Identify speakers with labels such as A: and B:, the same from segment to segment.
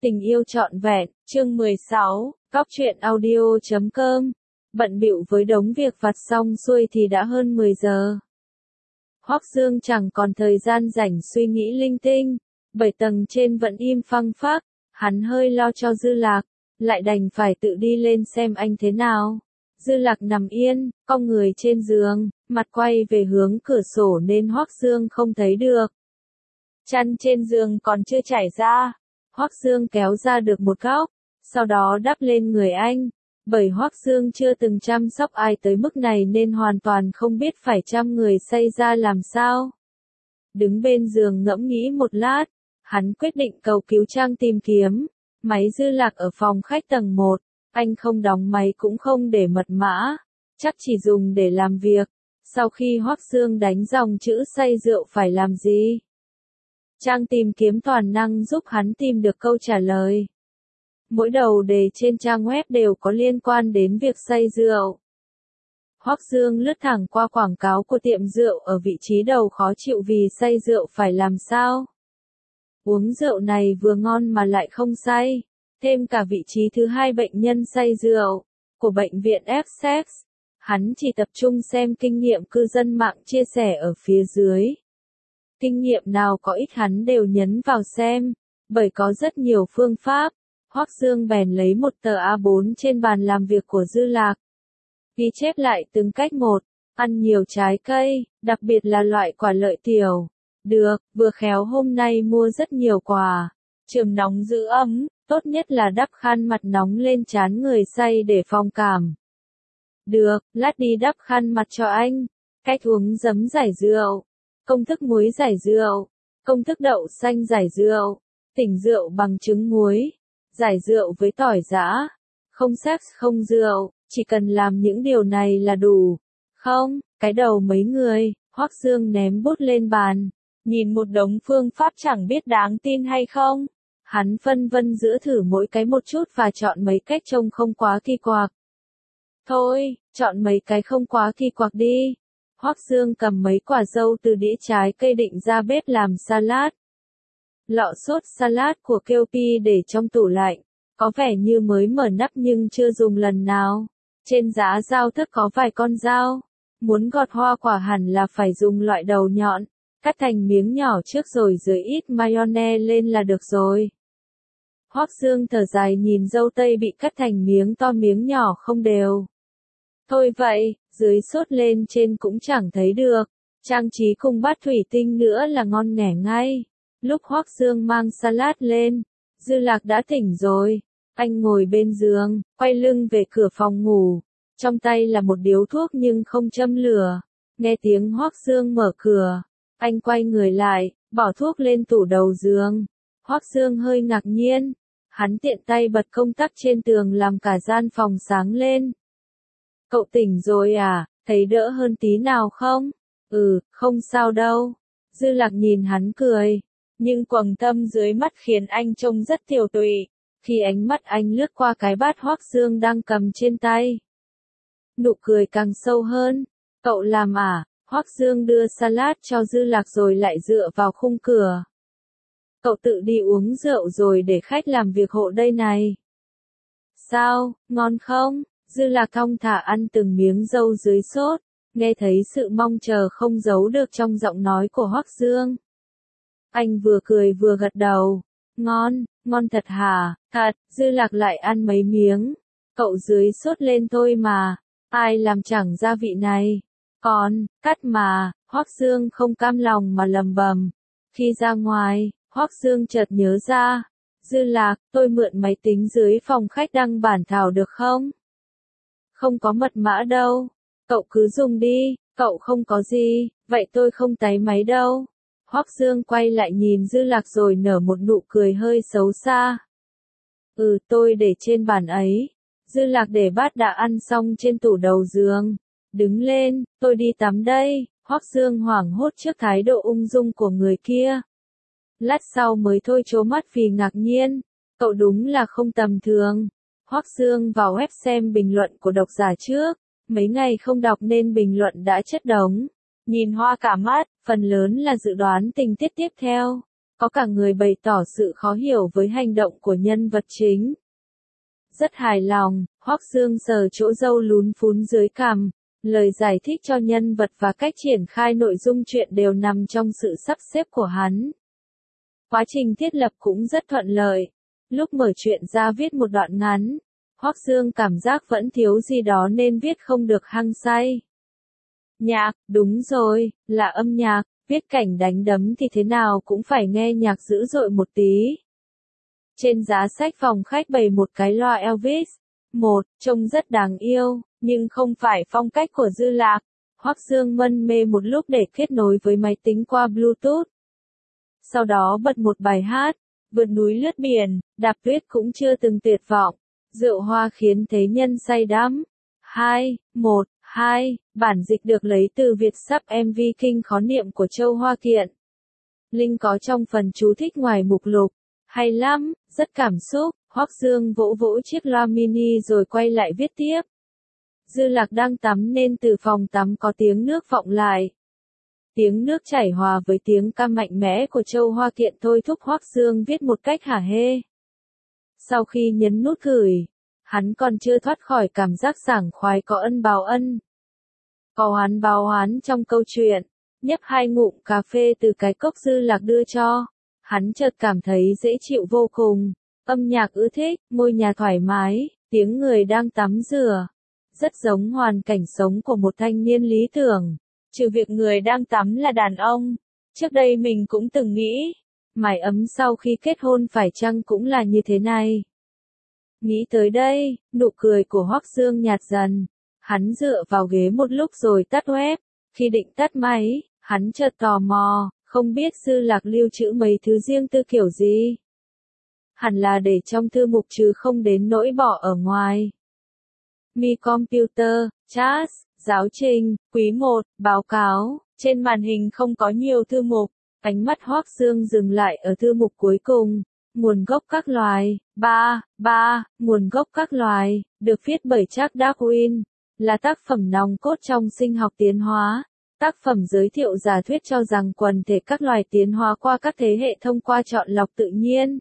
A: Tình yêu trọn vẹn, chương 16, Góc truyện audio.com. Bận bịu với đống việc vặt xong xuôi thì đã hơn 10 giờ. Hoắc Dương chẳng còn thời gian rảnh suy nghĩ linh tinh, 7 tầng trên vẫn im phăng phắc, hắn hơi lo cho Dư Lạc, lại đành phải tự đi lên xem anh thế nào. Dư Lạc nằm yên, cong người trên giường, mặt quay về hướng cửa sổ nên Hoắc Dương không thấy được. Chăn trên giường còn chưa trải ra. Hoắc Dương kéo ra được một góc, sau đó đắp lên người anh, bởi Hoắc Dương chưa từng chăm sóc ai tới mức này nên hoàn toàn không biết phải chăm người say ra làm sao. Đứng bên giường ngẫm nghĩ một lát, hắn quyết định cầu cứu Trang tìm kiếm. Máy Dư Lạc ở phòng khách tầng 1, anh không đóng máy cũng không để mật mã, chắc chỉ dùng để làm việc. Sau khi Hoắc Dương đánh dòng chữ say rượu phải làm gì? Trang tìm kiếm toàn năng giúp hắn tìm được câu trả lời. Mỗi đầu đề trên trang web đều có liên quan đến việc say rượu. Hoắc Dương lướt thẳng qua quảng cáo của tiệm rượu ở vị trí đầu khó chịu vì say rượu phải làm sao. Uống rượu này vừa ngon mà lại không say. Thêm cả vị trí thứ 2 bệnh nhân say rượu của bệnh viện Essex. Hắn chỉ tập trung xem kinh nghiệm cư dân mạng chia sẻ ở phía dưới. Kinh nghiệm nào có ích hắn đều nhấn vào xem, bởi có rất nhiều phương pháp. Hoắc Dương bèn lấy một tờ A4 trên bàn làm việc của Dư Lạc. Ghi chép lại từng cách một, ăn nhiều trái cây, đặc biệt là loại quả lợi tiểu. Được, vừa khéo hôm nay mua rất nhiều quà. Chườm nóng giữ ấm, tốt nhất là đắp khăn mặt nóng lên trán người say để phòng cảm. Được, lát đi đắp khăn mặt cho anh. Cách uống giấm giải rượu. Công thức muối giải rượu, công thức đậu xanh giải rượu, tỉnh rượu bằng trứng muối, giải rượu với tỏi giã, không sex không rượu, chỉ cần làm những điều này là đủ. Không, cái đầu mấy người, Hoắc Dương ném bút lên bàn, nhìn một đống phương pháp chẳng biết đáng tin hay không. Hắn phân vân giữa thử mỗi cái một chút và chọn mấy cách trông không quá kỳ quặc. Thôi, chọn mấy cái không quá kỳ quặc đi. Hoắc Dương cầm mấy quả dâu từ đĩa trái cây định ra bếp làm salad. Lọ sốt salad của Kewpie để trong tủ lạnh, có vẻ như mới mở nắp nhưng chưa dùng lần nào. Trên giá dao thức có vài con dao. Muốn gọt hoa quả hẳn là phải dùng loại đầu nhọn, cắt thành miếng nhỏ trước rồi rưới ít mayonnaise lên là được rồi. Hoắc Dương thở dài nhìn dâu tây bị cắt thành miếng to miếng nhỏ không đều. Thôi vậy, dưới sốt lên trên cũng chẳng thấy được, trang trí cùng bát thủy tinh nữa là ngon nghẻ ngay. Lúc Hoắc Dương mang salad lên, Dư Lạc đã tỉnh rồi, anh ngồi bên giường, quay lưng về cửa phòng ngủ, trong tay là một điếu thuốc nhưng không châm lửa. Nghe tiếng Hoắc Dương mở cửa, anh quay người lại, bỏ thuốc lên tủ đầu giường. Hoắc Dương hơi ngạc nhiên, hắn tiện tay bật công tắc trên tường làm cả gian phòng sáng lên. Cậu tỉnh rồi à, thấy đỡ hơn tí nào không? Không sao đâu. Dư Lạc nhìn hắn cười, nhưng quầng thâm dưới mắt khiến anh trông rất tiều tụy, khi ánh mắt anh lướt qua cái bát Hoắc Dương đang cầm trên tay. Nụ cười càng sâu hơn. Cậu làm à? Hoắc Dương đưa salad cho Dư Lạc rồi lại dựa vào khung cửa. Cậu tự đi uống rượu rồi để khách làm việc hộ đây này. Sao, ngon không? Dư Lạc thong thả ăn từng miếng dâu dưới sốt, nghe thấy sự mong chờ không giấu được trong giọng nói của Hoắc Dương. Anh vừa cười vừa gật đầu. Ngon, ngon thật hả? Thật. Dư Lạc lại ăn mấy miếng. Cậu dưới sốt lên thôi mà, ai làm chẳng gia vị này. Còn, cắt mà. Hoắc Dương không cam lòng mà lầm bầm. Khi ra ngoài, Hoắc Dương chợt nhớ ra. Dư Lạc, tôi mượn máy tính dưới phòng khách đăng bản thảo được không? Không có mật mã đâu. Cậu cứ dùng đi, cậu không có gì, vậy tôi không tái máy đâu. Hoắc Dương quay lại nhìn Dư Lạc rồi nở một nụ cười hơi xấu xa. Tôi để trên bàn ấy. Dư Lạc để bát đã ăn xong trên tủ đầu giường. Đứng lên, tôi đi tắm đây. Hoắc Dương hoảng hốt trước thái độ ung dung của người kia. Lát sau mới thôi trố mắt vì ngạc nhiên. Cậu đúng là không tầm thường. Hoắc Dương vào web xem bình luận của độc giả trước, mấy ngày không đọc nên bình luận đã chất đống. Nhìn hoa cả mắt, phần lớn là dự đoán tình tiết tiếp theo. Có cả người bày tỏ sự khó hiểu với hành động của nhân vật chính. Rất hài lòng, Hoắc Dương sờ chỗ râu lún phún dưới cằm, lời giải thích cho nhân vật và cách triển khai nội dung truyện đều nằm trong sự sắp xếp của hắn. Quá trình thiết lập cũng rất thuận lợi. Lúc mở truyện ra viết một đoạn ngắn, Hoắc Dương cảm giác vẫn thiếu gì đó nên viết không được hăng say. Nhạc, đúng rồi, là âm nhạc, viết cảnh đánh đấm thì thế nào cũng phải nghe nhạc dữ dội một tí. Trên giá sách phòng khách bày một cái loa Elvis. Trông rất đáng yêu, nhưng không phải phong cách của Dư Lạc. Hoắc Dương mân mê một lúc để kết nối với máy tính qua Bluetooth. Sau đó bật một bài hát, vượt núi lướt biển, đạp tuyết cũng chưa từng tuyệt vọng. Rượu hoa khiến thế nhân say đắm. 2, bản dịch được lấy từ Việt sắp MV Kinh khó niệm của Châu Hoa Kiện. Link có trong phần chú thích ngoài mục lục. Hay lắm, rất cảm xúc, Hoắc Dương vỗ vỗ chiếc loa mini rồi quay lại viết tiếp. Dư Lạc đang tắm nên từ phòng tắm có tiếng nước vọng lại. Tiếng nước chảy hòa với tiếng ca mạnh mẽ của Châu Hoa Kiện thôi thúc Hoắc Dương viết một cách hả hê. Sau khi nhấn nút gửi, hắn còn chưa thoát khỏi cảm giác sảng khoái có ân báo ân. Có oán báo oán trong câu chuyện, nhấp 2 ngụm cà phê từ cái cốc Dư Lạc đưa cho. Hắn chợt cảm thấy dễ chịu vô cùng, âm nhạc ưa thích, ngôi nhà thoải mái, tiếng người đang tắm rửa. Rất giống hoàn cảnh sống của một thanh niên lý tưởng. Trừ việc người đang tắm là đàn ông. Trước đây mình cũng từng nghĩ, mái ấm sau khi kết hôn phải chăng cũng là như thế này. Nghĩ tới đây, nụ cười của Hoắc Dương nhạt dần. Hắn dựa vào ghế một lúc rồi tắt web. Khi định tắt máy, hắn chợt tò mò, không biết Dư Lạc lưu trữ mấy thứ riêng tư kiểu gì. Hẳn là để trong thư mục chứ không đến nỗi bỏ ở ngoài. Mi Computer, Chat, giáo trình, quý 1, báo cáo, trên màn hình không có nhiều thư mục, ánh mắt Hoắc Dương dừng lại ở thư mục cuối cùng, nguồn gốc các loài, 3, nguồn gốc các loài, được viết bởi Charles Darwin, là tác phẩm nòng cốt trong sinh học tiến hóa. Tác phẩm giới thiệu giả thuyết cho rằng quần thể các loài tiến hóa qua các thế hệ thông qua chọn lọc tự nhiên.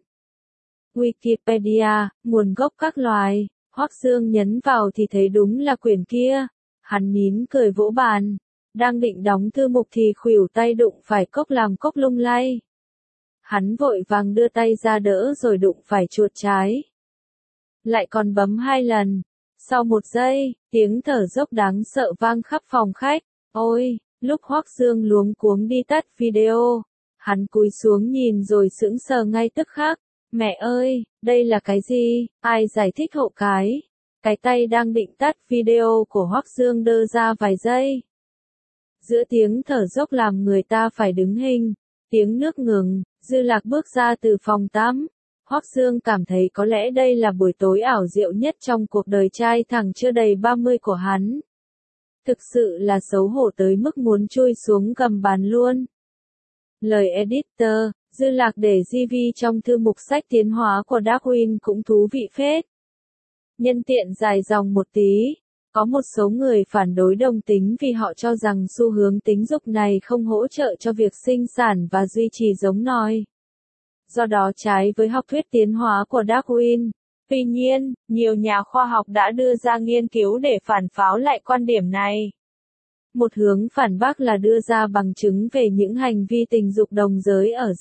A: Wikipedia, nguồn gốc các loài, Hoắc Dương nhấn vào thì thấy đúng là quyển kia. Hắn nín cười vỗ bàn, đang định đóng thư mục thì khuỷu tay đụng phải cốc làm cốc lung lay. Hắn vội vàng đưa tay ra đỡ rồi đụng phải chuột trái. Lại còn bấm 2 lần. Sau 1 giây, tiếng thở dốc đáng sợ vang khắp phòng khách. Ôi, lúc Hoắc Dương luống cuống đi tắt video, hắn cúi xuống nhìn rồi sững sờ ngay tức khắc. Mẹ ơi, đây là cái gì? Ai giải thích hộ cái? Cái tay đang định tắt video của Hoắc Dương đơ ra vài giây. Giữa tiếng thở dốc làm người ta phải đứng hình, tiếng nước ngừng, Dư Lạc bước ra từ phòng tắm. Hoắc Dương cảm thấy có lẽ đây là buổi tối ảo diệu nhất trong cuộc đời trai thẳng chưa đầy 30 của hắn. Thực sự là xấu hổ tới mức muốn chui xuống gầm bàn luôn. Lời editor, Dư Lạc để GV trong thư mục sách tiến hóa của Darwin cũng thú vị phết. Nhân tiện dài dòng một tí, có một số người phản đối đồng tính vì họ cho rằng xu hướng tính dục này không hỗ trợ cho việc sinh sản và duy trì giống nòi. Do đó trái với học thuyết tiến hóa của Darwin. Tuy nhiên, nhiều nhà khoa học đã đưa ra nghiên cứu để phản pháo lại quan điểm này. Một hướng phản bác là đưa ra bằng chứng về những hành vi tình dục đồng giới ở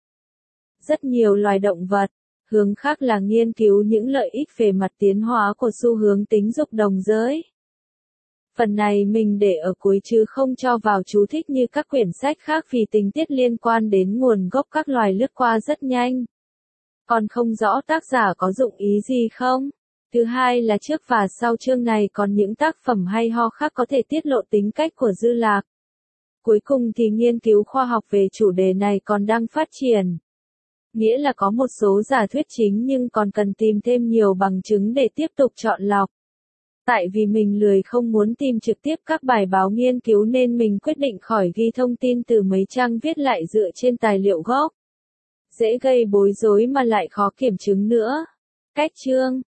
A: rất nhiều loài động vật. Hướng khác là nghiên cứu những lợi ích về mặt tiến hóa của xu hướng tính dục đồng giới. Phần này mình để ở cuối chứ không cho vào chú thích như các quyển sách khác vì tình tiết liên quan đến nguồn gốc các loài lướt qua rất nhanh. Còn không rõ tác giả có dụng ý gì không? Thứ hai là trước và sau chương này còn những tác phẩm hay ho khác có thể tiết lộ tính cách của Dư Lạc. Cuối cùng thì nghiên cứu khoa học về chủ đề này còn đang phát triển. Nghĩa là có một số giả thuyết chính nhưng còn cần tìm thêm nhiều bằng chứng để tiếp tục chọn lọc. Tại vì mình lười không muốn tìm trực tiếp các bài báo nghiên cứu nên mình quyết định khỏi ghi thông tin từ mấy trang viết lại dựa trên tài liệu gốc. Dễ gây bối rối mà lại khó kiểm chứng nữa. Cách chương